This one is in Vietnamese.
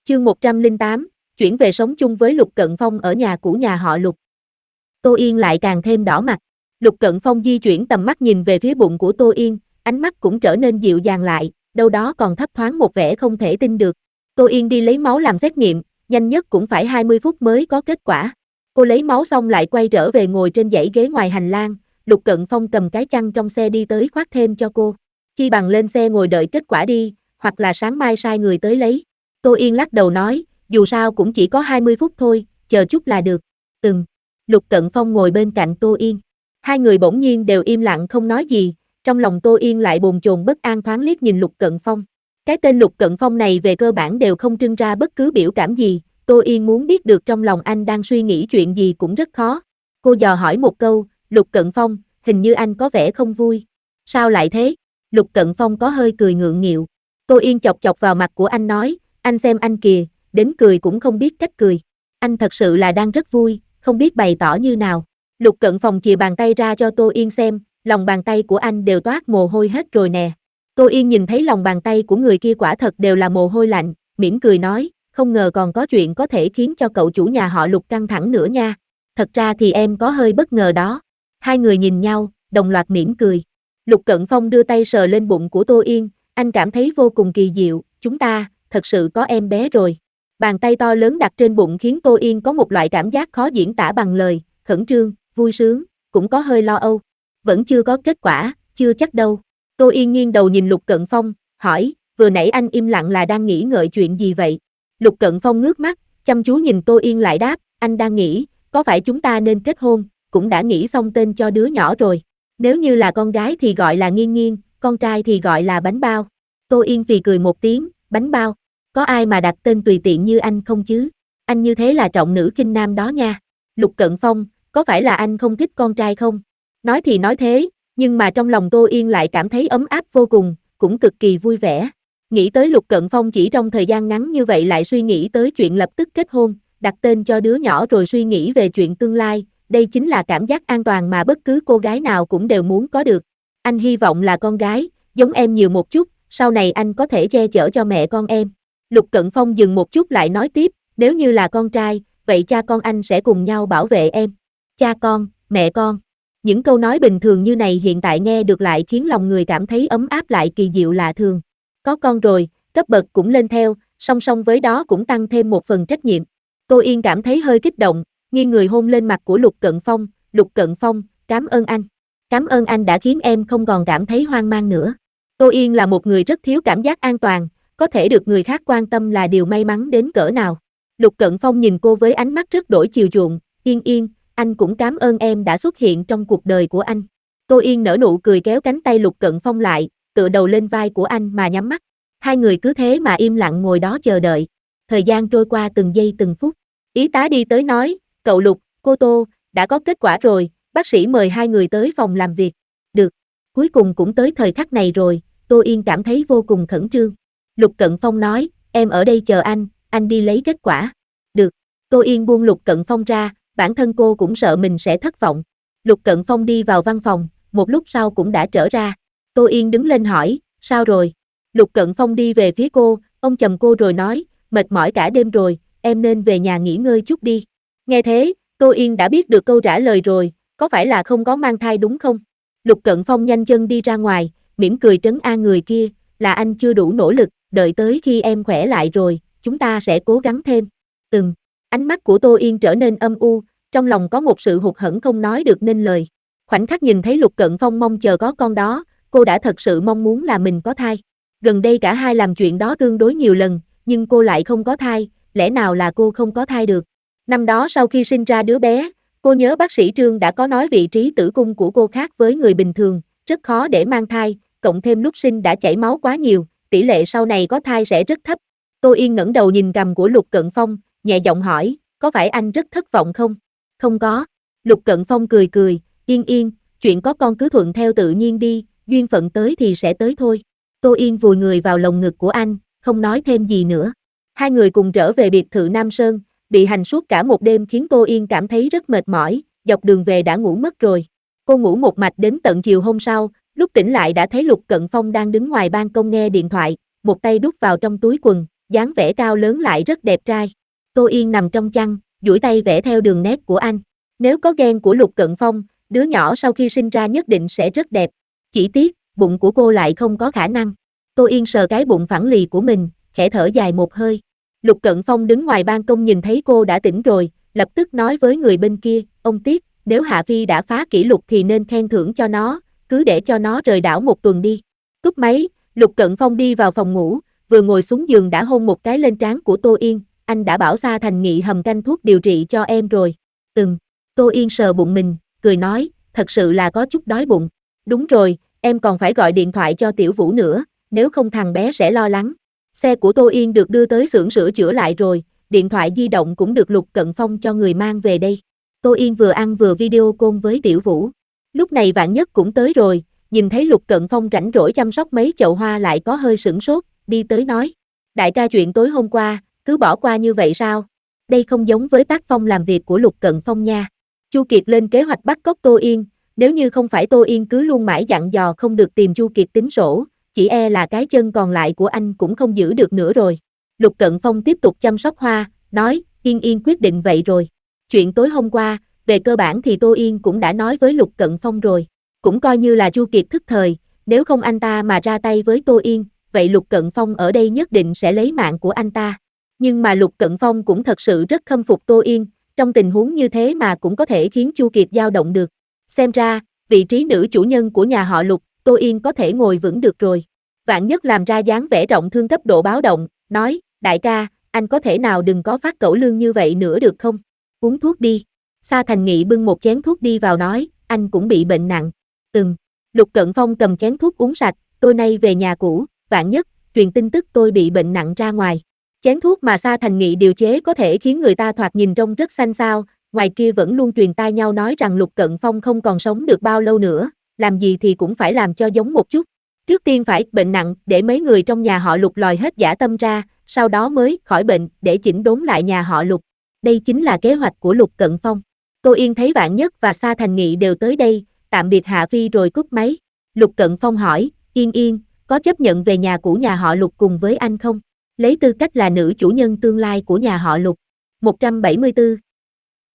Chương 108, chuyển về sống chung với Lục Cận Phong ở nhà cũ nhà họ Lục. Tô Yên lại càng thêm đỏ mặt. Lục Cận Phong di chuyển tầm mắt nhìn về phía bụng của Tô Yên, ánh mắt cũng trở nên dịu dàng lại, đâu đó còn thấp thoáng một vẻ không thể tin được. Tô Yên đi lấy máu làm xét nghiệm, nhanh nhất cũng phải 20 phút mới có kết quả. Cô lấy máu xong lại quay trở về ngồi trên dãy ghế ngoài hành lang, Lục Cận Phong cầm cái chăn trong xe đi tới khoác thêm cho cô. Chi bằng lên xe ngồi đợi kết quả đi, hoặc là sáng mai sai người tới lấy. Tô Yên lắc đầu nói, dù sao cũng chỉ có 20 phút thôi, chờ chút là được. Lục Cận Phong ngồi bên cạnh Tô Yên. Hai người bỗng nhiên đều im lặng không nói gì, trong lòng Tô Yên lại bồn chồn bất an thoáng liếc nhìn Lục Cận Phong. Cái tên Lục Cận Phong này về cơ bản đều không trưng ra bất cứ biểu cảm gì, Tô Yên muốn biết được trong lòng anh đang suy nghĩ chuyện gì cũng rất khó. Cô dò hỏi một câu, Lục Cận Phong, hình như anh có vẻ không vui. Sao lại thế? Lục Cận Phong có hơi cười ngượng nghịu. Tô Yên chọc chọc vào mặt của anh nói, anh xem anh kìa, đến cười cũng không biết cách cười. Anh thật sự là đang rất vui, không biết bày tỏ như nào. Lục Cận Phong chìa bàn tay ra cho Tô Yên xem, lòng bàn tay của anh đều toát mồ hôi hết rồi nè. Tô Yên nhìn thấy lòng bàn tay của người kia quả thật đều là mồ hôi lạnh, mỉm cười nói, không ngờ còn có chuyện có thể khiến cho cậu chủ nhà họ Lục căng thẳng nữa nha. Thật ra thì em có hơi bất ngờ đó. Hai người nhìn nhau, đồng loạt mỉm cười. Lục Cận Phong đưa tay sờ lên bụng của Tô Yên, anh cảm thấy vô cùng kỳ diệu, chúng ta, thật sự có em bé rồi. Bàn tay to lớn đặt trên bụng khiến Tô Yên có một loại cảm giác khó diễn tả bằng lời, khẩn trương, vui sướng, cũng có hơi lo âu. Vẫn chưa có kết quả, chưa chắc đâu. Tô Yên nghiêng đầu nhìn Lục Cận Phong, hỏi, vừa nãy anh im lặng là đang nghĩ ngợi chuyện gì vậy? Lục Cận Phong ngước mắt, chăm chú nhìn Tô Yên lại đáp, anh đang nghĩ, có phải chúng ta nên kết hôn, cũng đã nghĩ xong tên cho đứa nhỏ rồi. Nếu như là con gái thì gọi là Nghiên Nghiên, con trai thì gọi là Bánh Bao. Tô Yên phì cười một tiếng, Bánh Bao. Có ai mà đặt tên tùy tiện như anh không chứ? Anh như thế là trọng nữ khinh nam đó nha. Lục Cận Phong, có phải là anh không thích con trai không? Nói thì nói thế, nhưng mà trong lòng Tô Yên lại cảm thấy ấm áp vô cùng, cũng cực kỳ vui vẻ. Nghĩ tới Lục Cận Phong chỉ trong thời gian ngắn như vậy lại suy nghĩ tới chuyện lập tức kết hôn, đặt tên cho đứa nhỏ rồi suy nghĩ về chuyện tương lai, đây chính là cảm giác an toàn mà bất cứ cô gái nào cũng đều muốn có được. Anh hy vọng là con gái, giống em nhiều một chút, sau này anh có thể che chở cho mẹ con em. Lục Cận Phong dừng một chút lại nói tiếp, nếu như là con trai, vậy cha con anh sẽ cùng nhau bảo vệ em. Cha con, mẹ con. Những câu nói bình thường như này hiện tại nghe được lại khiến lòng người cảm thấy ấm áp lại kỳ diệu lạ thường. Có con rồi, cấp bậc cũng lên theo, song song với đó cũng tăng thêm một phần trách nhiệm. Tô Yên cảm thấy hơi kích động, nghiêng người hôn lên mặt của Lục Cận Phong, Lục Cận Phong, cảm ơn anh. Cảm ơn anh đã khiến em không còn cảm thấy hoang mang nữa. Tô Yên là một người rất thiếu cảm giác an toàn, có thể được người khác quan tâm là điều may mắn đến cỡ nào. Lục Cận Phong nhìn cô với ánh mắt rất đổi chiều chuộng, Yên Yên, anh cũng cảm ơn em đã xuất hiện trong cuộc đời của anh. Tô Yên nở nụ cười kéo cánh tay Lục Cận Phong lại, tựa đầu lên vai của anh mà nhắm mắt. Hai người cứ thế mà im lặng ngồi đó chờ đợi. Thời gian trôi qua từng giây từng phút. Y tá đi tới nói, cậu Lục, cô Tô, đã có kết quả rồi, bác sĩ mời hai người tới phòng làm việc. Được, cuối cùng cũng tới thời khắc này rồi, Tô Yên cảm thấy vô cùng khẩn trương. Lục Cận Phong nói, em ở đây chờ anh đi lấy kết quả. Được, Tô Yên buông Lục Cận Phong ra, bản thân cô cũng sợ mình sẽ thất vọng. Lục Cận Phong đi vào văn phòng, một lúc sau cũng đã trở ra. Tô Yên đứng lên hỏi, sao rồi? Lục Cận Phong đi về phía cô, ông chầm cô rồi nói, mệt mỏi cả đêm rồi, em nên về nhà nghỉ ngơi chút đi. Nghe thế, Tô Yên đã biết được câu trả lời rồi, có phải là không có mang thai đúng không? Lục Cận Phong nhanh chân đi ra ngoài, mỉm cười trấn an người kia, là anh chưa đủ nỗ lực, đợi tới khi em khỏe lại rồi, chúng ta sẽ cố gắng thêm. Ánh mắt của Tô Yên trở nên âm u, trong lòng có một sự hụt hẫng không nói được nên lời. Khoảnh khắc nhìn thấy Lục Cận Phong mong chờ có con đó, cô đã thật sự mong muốn là mình có thai. Gần đây cả hai làm chuyện đó tương đối nhiều lần, nhưng cô lại không có thai, lẽ nào là cô không có thai được. Năm đó sau khi sinh ra đứa bé, cô nhớ bác sĩ Trương đã có nói vị trí tử cung của cô khác với người bình thường, rất khó để mang thai, cộng thêm lúc sinh đã chảy máu quá nhiều, tỷ lệ sau này có thai sẽ rất thấp. Tô Yên ngẩng đầu nhìn cằm của Lục Cận Phong, nhẹ giọng hỏi, có phải anh rất thất vọng không? Không có. Lục Cận Phong cười cười, Yên Yên, chuyện có con cứ thuận theo tự nhiên đi, duyên phận tới thì sẽ tới thôi. Tô Yên vùi người vào lồng ngực của anh, không nói thêm gì nữa. Hai người cùng trở về biệt thự Nam Sơn, bị hành suốt cả một đêm khiến Tô Yên cảm thấy rất mệt mỏi, dọc đường về đã ngủ mất rồi. Cô ngủ một mạch đến tận chiều hôm sau, lúc tỉnh lại đã thấy Lục Cận Phong đang đứng ngoài ban công nghe điện thoại, một tay đút vào trong túi quần, dáng vẻ cao lớn lại rất đẹp trai. Tô Yên nằm trong chăn, duỗi tay vẽ theo đường nét của anh. Nếu có gen của Lục Cận Phong, đứa nhỏ sau khi sinh ra nhất định sẽ rất đẹp. Chỉ tiếc, bụng của cô lại không có khả năng. Tô Yên sờ cái bụng phẳng lì của mình, khẽ thở dài một hơi. Lục Cận Phong đứng ngoài ban công nhìn thấy cô đã tỉnh rồi, lập tức nói với người bên kia, ông Tiết, nếu Hạ Phi đã phá kỷ lục thì nên khen thưởng cho nó, cứ để cho nó rời đảo một tuần đi. Cúp máy, Lục Cận Phong đi vào phòng ngủ, vừa ngồi xuống giường đã hôn một cái lên trán của Tô Yên, anh đã bảo Sa Thành Nghị hầm canh thuốc điều trị cho em rồi. Tô Yên sờ bụng mình, cười nói, thật sự là có chút đói bụng. Đúng rồi, em còn phải gọi điện thoại cho Tiểu Vũ nữa, nếu không thằng bé sẽ lo lắng. Xe của Tô Yên được đưa tới xưởng sửa chữa lại rồi, điện thoại di động cũng được Lục Cận Phong cho người mang về đây. Tô Yên vừa ăn vừa video call với Tiểu Vũ. Lúc này Vạn Nhất cũng tới rồi, nhìn thấy Lục Cận Phong rảnh rỗi chăm sóc mấy chậu hoa lại có hơi sửng sốt, đi tới nói. Đại ca chuyện tối hôm qua, cứ bỏ qua như vậy sao? Đây không giống với tác phong làm việc của Lục Cận Phong nha. Chu Kiệt lên kế hoạch bắt cóc Tô Yên, nếu như không phải Tô Yên cứ luôn mãi dặn dò không được tìm Chu Kiệt tính sổ, chỉ e là cái chân còn lại của anh cũng không giữ được nữa rồi. Lục Cận Phong tiếp tục chăm sóc hoa, nói, Yên Yên quyết định vậy rồi. Chuyện tối hôm qua, về cơ bản thì Tô Yên cũng đã nói với Lục Cận Phong rồi. Cũng coi như là Chu Kiệt thức thời, nếu không anh ta mà ra tay với Tô Yên, vậy Lục Cận Phong ở đây nhất định sẽ lấy mạng của anh ta. Nhưng mà Lục Cận Phong cũng thật sự rất khâm phục Tô Yên, trong tình huống như thế mà cũng có thể khiến Chu Kiệt dao động được. Xem ra, vị trí nữ chủ nhân của nhà họ Lục, Tô Yên có thể ngồi vững được rồi. Vạn Nhất làm ra dáng vẻ trọng thương cấp độ báo động, nói, đại ca, anh có thể nào đừng có phát cẩu lương như vậy nữa được không? Uống thuốc đi. Sa Thành Nghị bưng một chén thuốc đi vào nói, anh cũng bị bệnh nặng. Lục Cận Phong cầm chén thuốc uống sạch, tôi nay về nhà cũ, Vạn Nhất, truyền tin tức tôi bị bệnh nặng ra ngoài. Chén thuốc mà Sa Thành Nghị điều chế có thể khiến người ta thoạt nhìn trông rất xanh xao, ngoài kia vẫn luôn truyền tai nhau nói rằng Lục Cận Phong không còn sống được bao lâu nữa, làm gì thì cũng phải làm cho giống một chút. Trước tiên phải bệnh nặng để mấy người trong nhà họ Lục lòi hết dã tâm ra, sau đó mới khỏi bệnh để chỉnh đốn lại nhà họ Lục. Đây chính là kế hoạch của Lục Cận Phong. Tô Yên thấy Vạn Nhất và Sa Thành Nghị đều tới đây, tạm biệt Hạ Phi rồi cúp máy. Lục Cận Phong hỏi, Yên Yên, có chấp nhận về nhà cũ nhà họ Lục cùng với anh không? Lấy tư cách là nữ chủ nhân tương lai của nhà họ Lục. 174